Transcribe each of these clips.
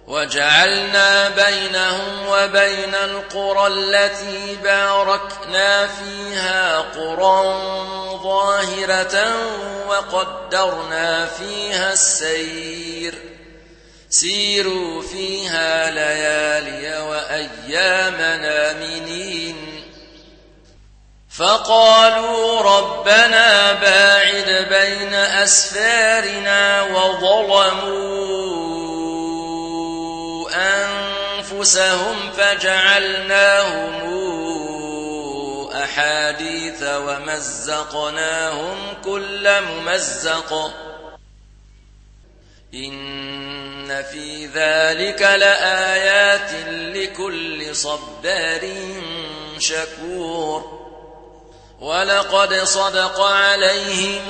وجعلنا بينهم وبين القرى التي باركنا فيها قرى ظاهرة وقدرنا فيها السير سيروا فيها ليالي وأياما آمنين فقالوا ربنا باعد بين أسفارنا وظلموا أنفسهم فجعلناهم أحاديث ومزقناهم كل ممزق إن في ذلك لآيات لكل صبار شكور ولقد صدق عليهم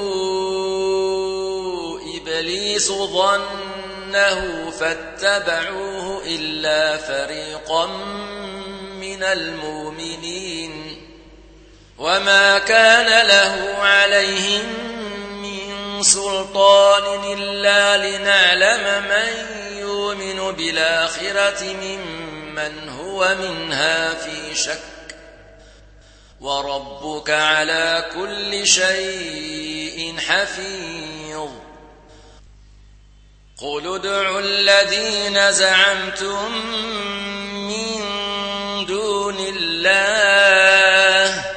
إبليس ظنه فاتبعوه إلا فريقا من المؤمنين وما كان له عليهم من سلطان إلا لنعلم من يؤمن بالآخرة ممن هو منها في شك وربك على كل شيء حفيظ قل ادعوا الذين زعمتم من دون الله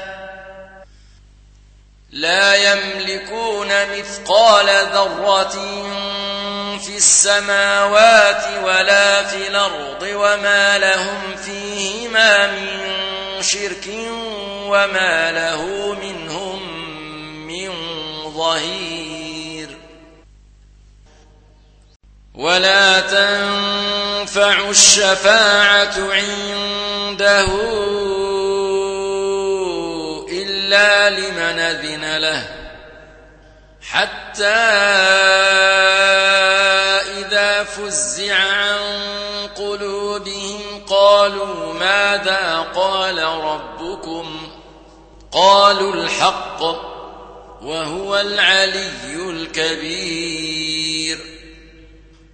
لا يملكون مثقال ذرة في السماوات ولا في الأرض وما لهم فيهما من شرك وما له منهم من ظهير ولا تنفع الشفاعة عنده إلا لمن أذن له حتى إذا فزع عن قلوبهم قالوا ماذا قال ربكم قالوا الحق وهو العلي الكبير